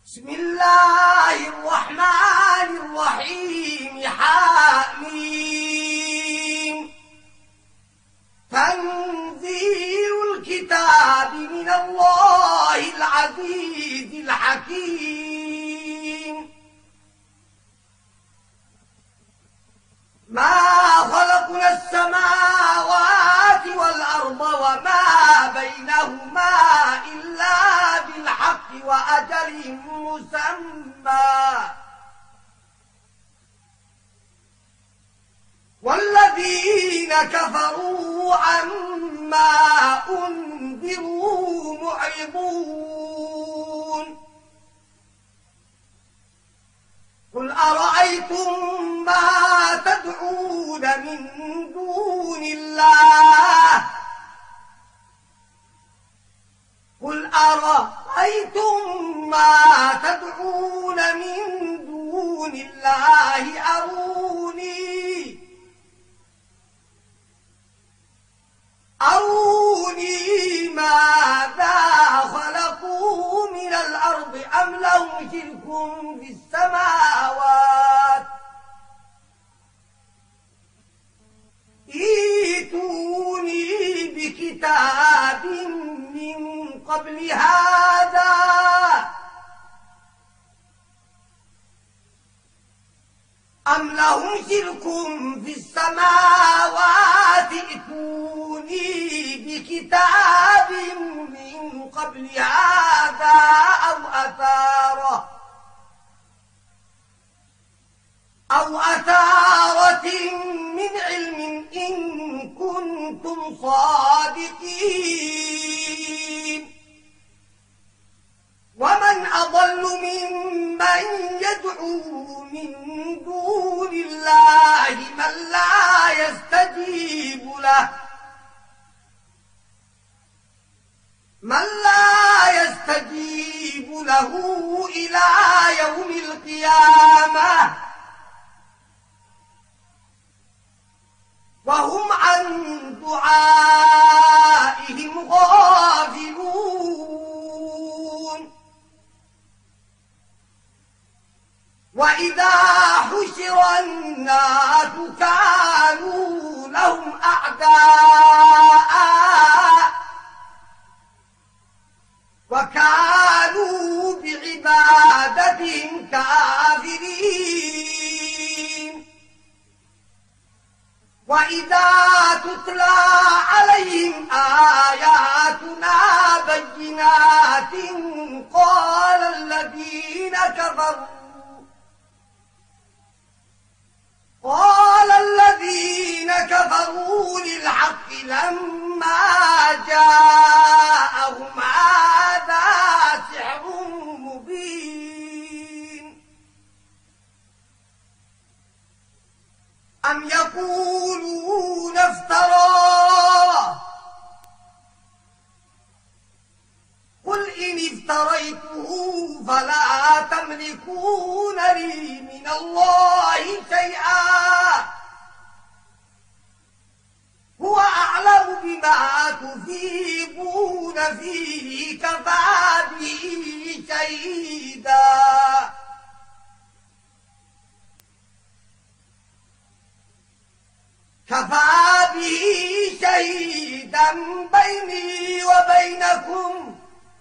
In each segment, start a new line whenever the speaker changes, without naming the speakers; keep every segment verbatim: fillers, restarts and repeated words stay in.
بسم الله الرحمن الرحيم. حامين. تنزيل الكتاب من الله العزيز الحكيم. ما خلقنا السماوات والأرض وما بينهما إلا بالحق وأجل مسمى، والذين كفروا عما أنذروا معرضون. قل أرأيتم ما تدعون من دون الله قل أرأيتم ما تدعون من دون الله أروني أروني ماذا خلقوا من الأرض أم لهم شرك في السماوات ائتوني بكتاب من قبل هذا أم لهم شرك في السماوات ائتوني بكتاب من قبل هذا أو أثارة أو أثارة من علم إن كنتم صادقين. ومن أضل ممن يدعو من دون الله من لا يستجيب له من لا يستجيب له إلى يوم القيامة وهم عن دعائهم غافلون. وإذا حشر الناس كانوا لهم أعداء وكانوا بعبادتهم كافرين. وإذا تتلى عليهم آياتنا بينات قال الذين كفروا قال الذين كفروا للحق لما جاءهم هذا سحر مبين. أم يقولون افتراه قل إن افتريته فلا تملكون لي من الله شيئا هو أعلم بما تفيضون فيه كفى به شهيدا. كفى به شهيدا بيني وبينكم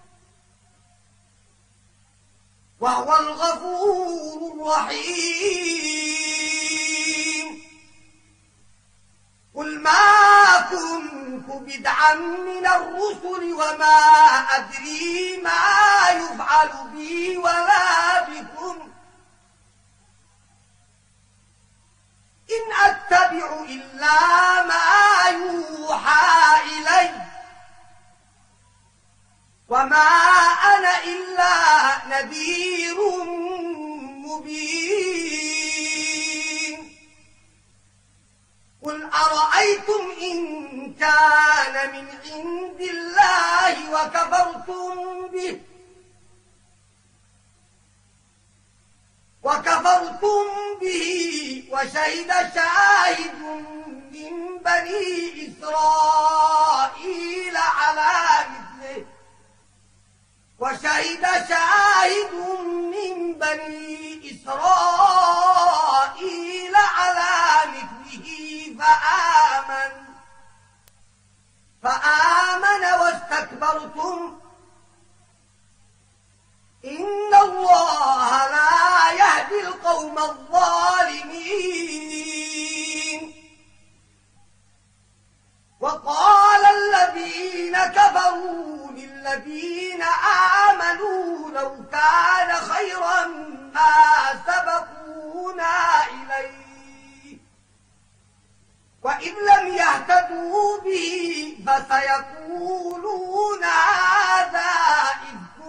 وهو الغفور الرحيم. قل ما كنت بدعا من الرسل وما أدري ما يفعل بي ولا بكم إن أتبع إلا ما يوحى إلي وما أنا إلا نذير مبين. قل أرأيتم إن كان من عند الله وكفرتم به وكفرتم به وشهد شاهد من بني إسرائيل على مثله وشهد شاهد فآمن واستكبرتم إن الله لا يهدي القوم الظالمين. وقال الذين كفروا للذين آمنوا لو كان خيرا ما سبقونا إليه وإن لم يهتدوا به فسيقولون هذا إفك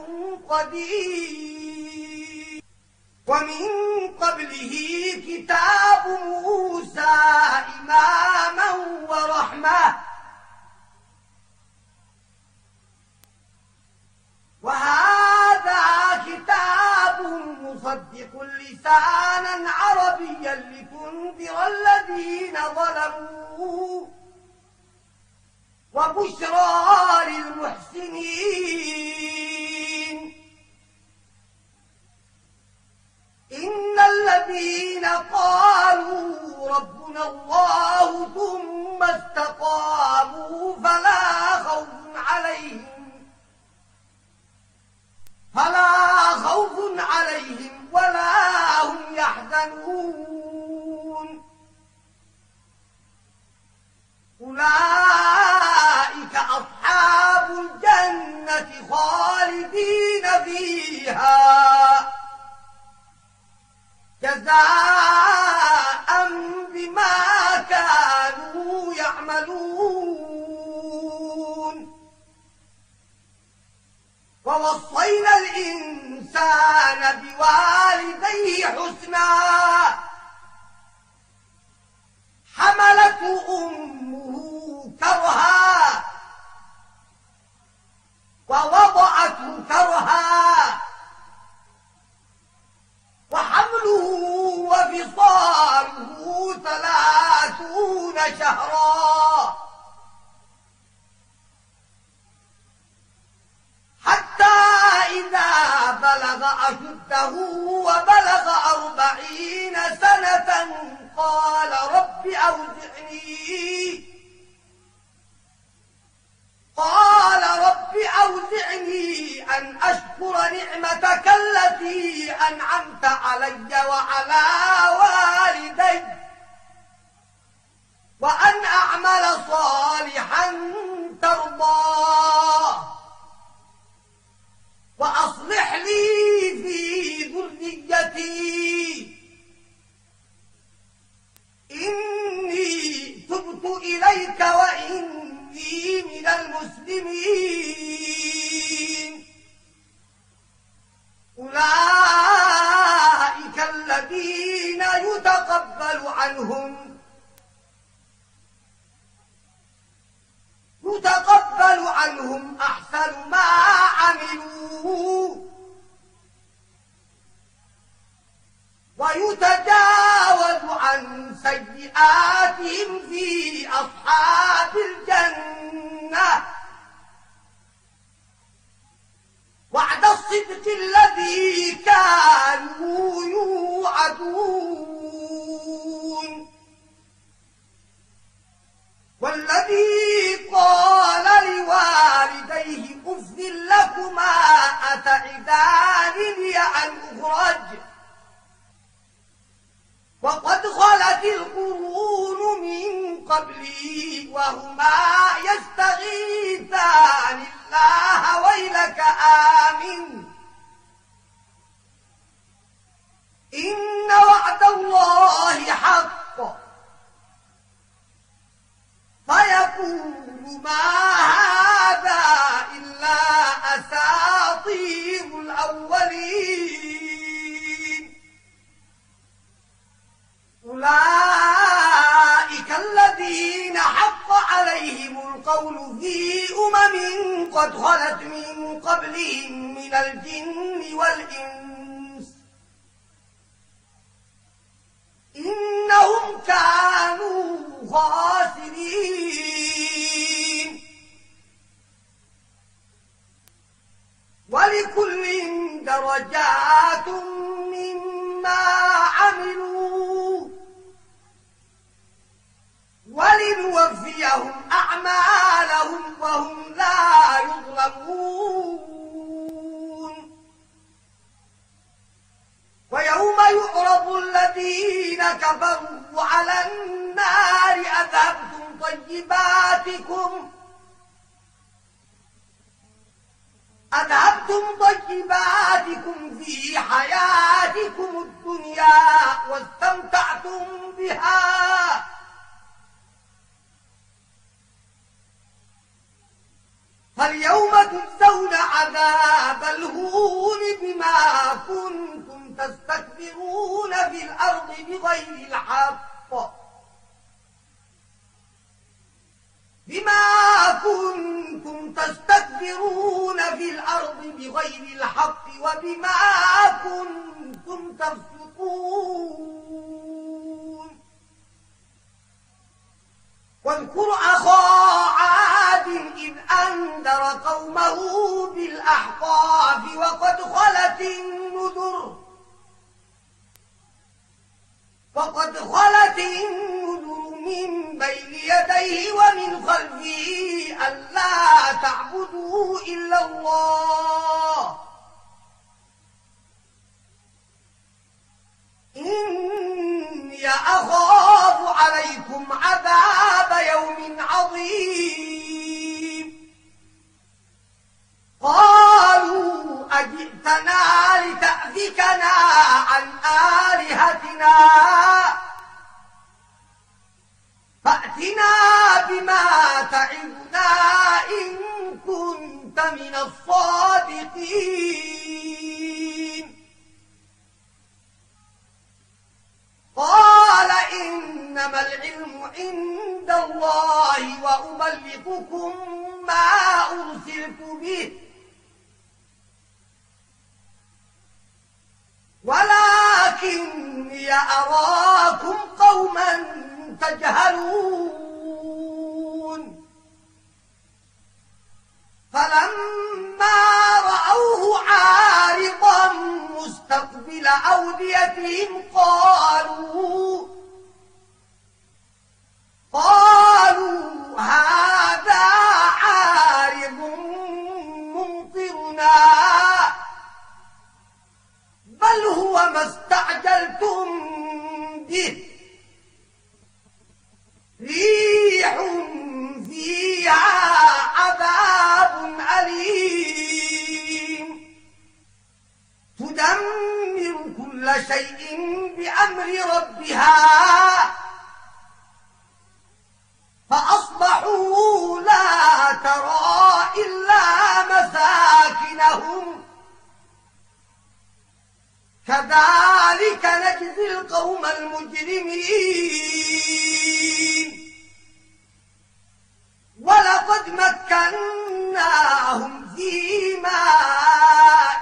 قديم. ومن قبله كتاب موسى إماما ورحمة وهذا كتاب مصدق لسانا عربيا لتنذر الذين ظلموا وبشرى للمحسنين. إن الذين قالوا ربنا الله ثم استقاموا فلا خوف عليهم فلا خوف عليهم ولا هم يحزنون. أولئك أصحاب الجنة خالدين فيها جزاء بما كانوا يعملون. ووصينا الإنسان بوالديه حسنا حملته أمه كرها ووضعته كرها وحمله وفصاله ثلاثون شهرا حتى إذا بلغ أشده وبلغ أربعين سنة قال رب أوزعني قال رب أوزعني أن أشكر نعمتك التي أنعمت علي وعلى والدي وأن أعمل صالحا ترضاه وأصلح لي في ذريتي إني تبت إليك وإني من المسلمين. أولئك الذين يتقبل عنهم يتقبل عنهم أحسن ما عملوا ويتجاوز عن سيئاتهم في أصحاب الجنة وعد الصدق الذي كانوا يوعدون. والذي قال لوالديه أف لكما أتعدانني أن أخرج وقد خلت القرون من قبلي وهما يستغيثان الله ويلك آمن إن وعد الله حق فيقول ما هذا إلا أساطير الأولين. أولئك الذين حق عليهم القول في أمم قد خلت من قبلهم من الجن والإنس إنهم كانوا خاسرين. ولكل درجات مما عملوا ولنوفيهم أعمالهم وهم لا يظلمون ويوم يعرض الذين كفروا على النار أذهبتم طيباتكم أذهبتم طيباتكم في حياتكم الدنيا واستمتعتم بها فاليوم تجزون عذاب الهون بما كنتم تستكبرون في الأرض بغير الحق بما كنتم تستكبرون في الأرض بغير الحق وبما كنتم تفسقون واذكر أخا عاد إذ أنذر قومه بالأحقاف وقد خلت النذر وقد خلت النذر من بين يديه ومن خلفه ألا تعبدوا إلا الله إني أخاف عليكم عذاب يوم عظيم قالوا أجئتنا لتأفكنا عن آلهتنا فأتنا بما تعدنا إن كنت من الصادقين قال إنما العلم عند الله وأبلغكم ما أرسلت به ولكني أراكم قوما تجهلون فلما رأوه عارضا مستقبل أوديتهم قالوا قالوا هذا عارض ممطرنا بل هو ما استعجلتم به ريح فيها عذاب أليم تدمر كل شيء بأمر ربها فأصبحوا لا ترى إلا مساكنهم كذلك نجزي القوم المجرمين ولقد مكناهم في ماء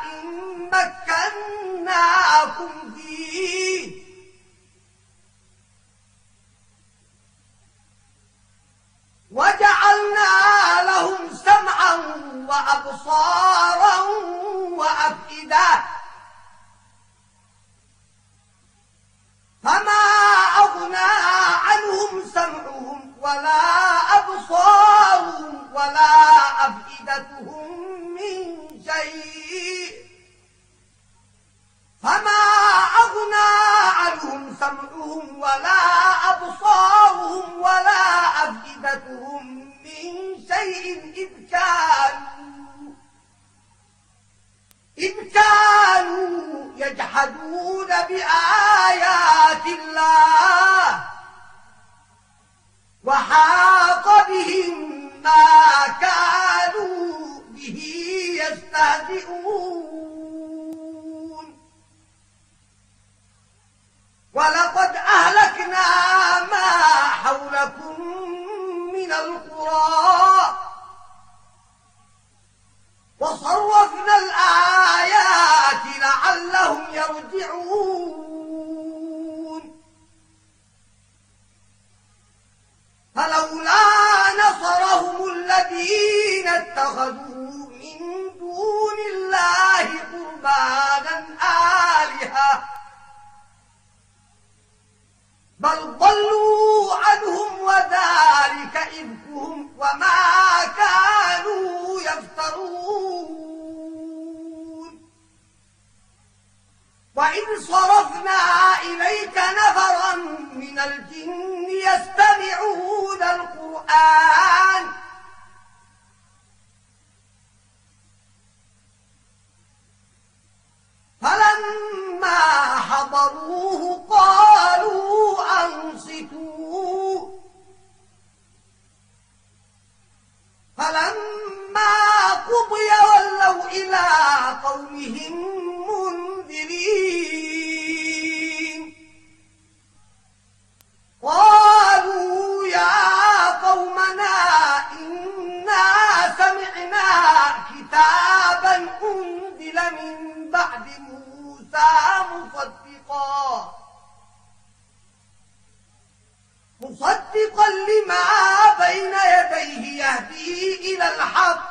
مكناكم فيه وجعلنا لهم سمعا وأبصارا وأفئدة فما أغنى عنهم سمعهم ولا أبصارهم ولا أفئدتهم من شيء فما أغنى عنهم سمعهم ولا أبصارهم ولا أفئدتهم من شيء إذ كانوا إذ كانوا يجحدون بآيات الله وحاق بهم ما كانوا به يستهزئون ولقد أهلكنا ما حولكم من القرى وصرفنا الآيات لعلهم يرجعون فلولا نصرهم الذين اتخذوا من دون الله قربانا آلهة بل ضلوا عنهم وذلك إفكهم وما كانوا يفترون. وإذ صرفنا إليك نفرا من الجن يستمعون القرآن فلما حضروه قالوا أنصتوا فلما قضي ولوا إلى قومهم منذرين. قالوا يا قومنا إنا سمعنا كتابا أنزل من بعد موسى مصدقا مصدقا لما بين يديه يهدي إلى الحق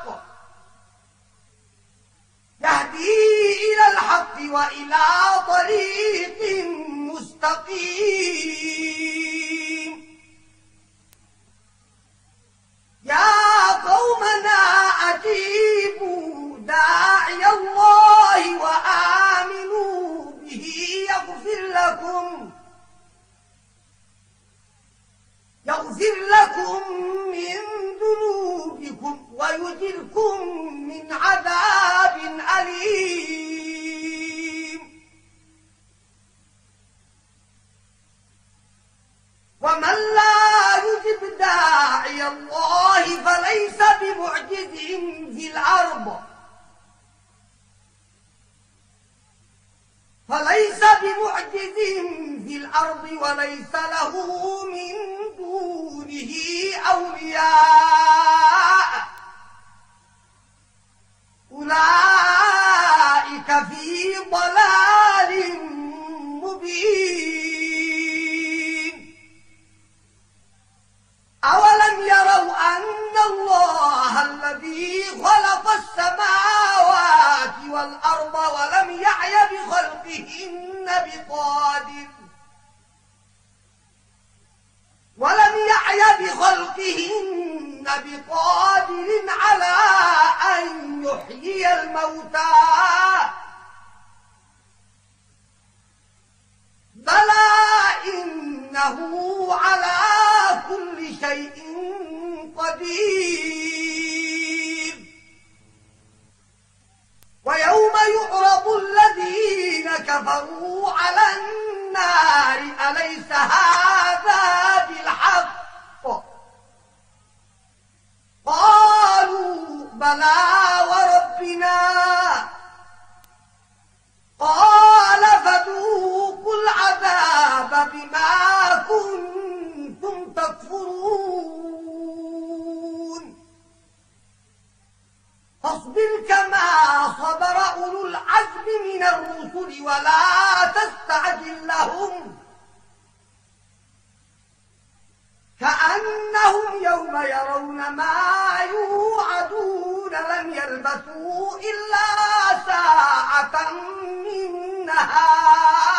يهدي إلى الحق وإلى طريق مستقيم. يا قومنا أجيبوا داعي الله وآمنوا به يغفر لكم يغفر لكم من ذنوبكم ويجركم من عذاب أليم. ومن لا يجب داعي الله فليس بمعجز في الأرض فليس بمعجز في الأرض وليس له من دونه أولياء أولئك في ضلال مبين. أولم يروا أن الله الذي خلق السماوات والأرض ولم يعي بخلقهن بقادر ولم يعي بخلقهن بقادر على أن يحيي الموتى بلى إنه على كل شيء قدير. ويوم يعرض الذين كفروا على النار أليس هذا بالحق قالوا بلى وربنا قال فذوقوا العذاب بما كنتم تكفرون. فاصبر كما صبر أولو العزم من الرسل ولا تستعجل لهم كأنهم يوم يرون ما يوعدون لم يلبثوا إلا ساعة من نهار